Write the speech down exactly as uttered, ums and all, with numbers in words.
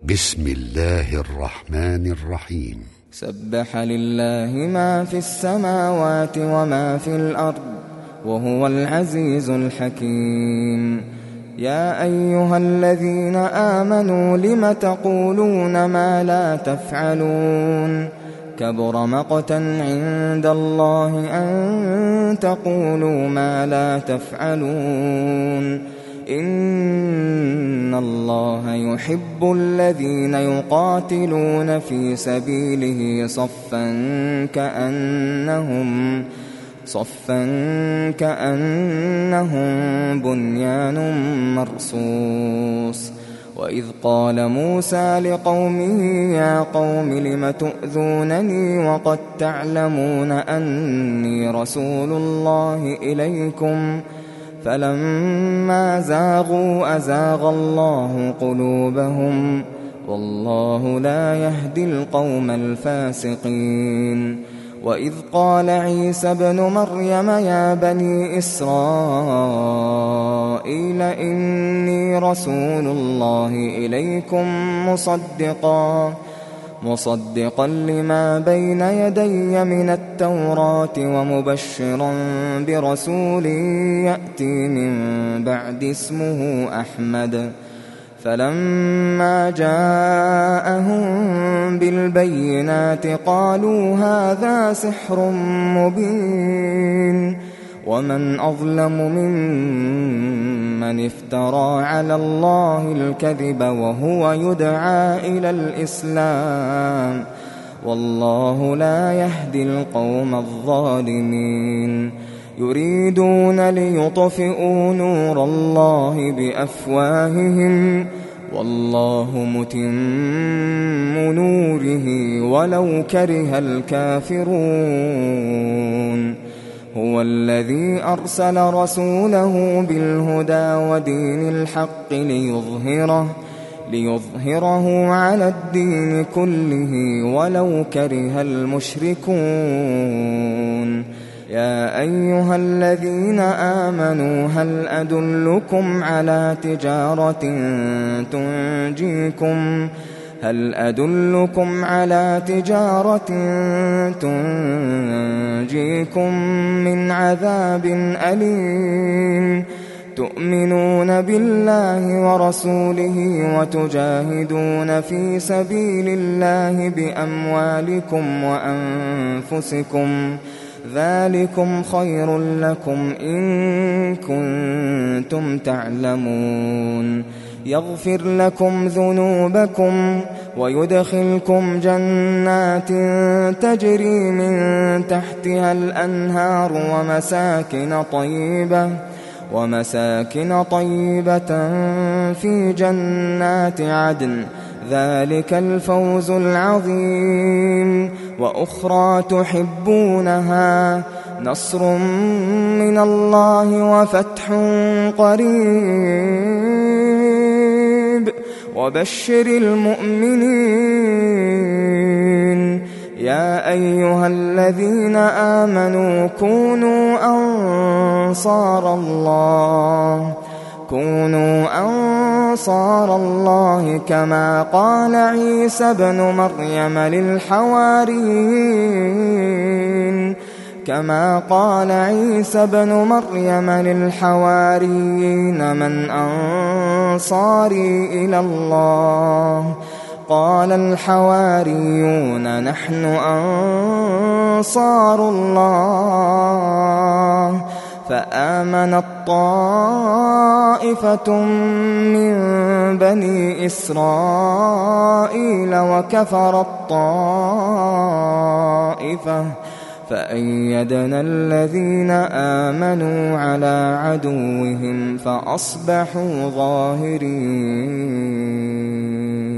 بسم الله الرحمن الرحيم. سبح لله ما في السماوات وما في الأرض وهو العزيز الحكيم. يا أيها الذين آمنوا لم تقولون ما لا تفعلون كبر مقتا عند الله أن تقولوا ما لا تفعلون. إن الله يحب الذين يقاتلون في سبيله صفا كأنهم صفا كأنهم بنيان مرصوص. وإذ قال موسى لقومه يا قوم لم تؤذونني وقد تعلمون أني رسول الله إليكم فلما زاغوا أزاغ الله قلوبهم والله لا يهدي القوم الفاسقين. وإذ قال عيسى ابن مريم يا بني إسرائيل إني رسول الله إليكم مصدقا مصدقا لما بين يدي من التوراة ومبشرا برسول يأتي من بعد اسمه أحمد. فلما جاءهم بالبينات قالوا هذا سحر مبين ومن أظلم ممن افترى على الله الكذب وهو يدعى إلى الإسلام والله لا يهدي القوم الظالمين. يريدون ليطفئوا نور الله بأفواههم والله متم نوره ولو كره الكافرون. هو الذي أرسل رسوله بالهدى ودين الحق ليظهره ليظهره على الدين كله ولو كره المشركون. يا أيها الذين آمنوا هل أدلكم على تجارة تنجيكم هل أدلكم على تجارة تنجيكم من عذاب أليم تؤمنون بالله ورسوله وتجاهدون في سبيل الله بأموالكم وأنفسكم ذلكم خير لكم إن كنتم تعلمون. يغفر لكم ذنوبكم ويدخلكم جنات تجري من تحتها الأنهار ومساكن طيبة ومساكن طيبة في جنات عدن ذلك الفوز العظيم. وأخرى تحبونها نصر من الله وفتح قريب وبشر المؤمنين. يا أيها الذين آمنوا كونوا أنصار الله كونوا أنصار الله كما قال عيسى ابن مريم للحواريين كما قال عيسى ابن مريم للحواريين من أنصاري إلى الله قال الحواريون نحن أنصار الله. فآمنت طائفة من بني إسرائيل وكفرت طائفة فأيدنا الذين آمنوا على عدوهم فأصبحوا ظاهرين.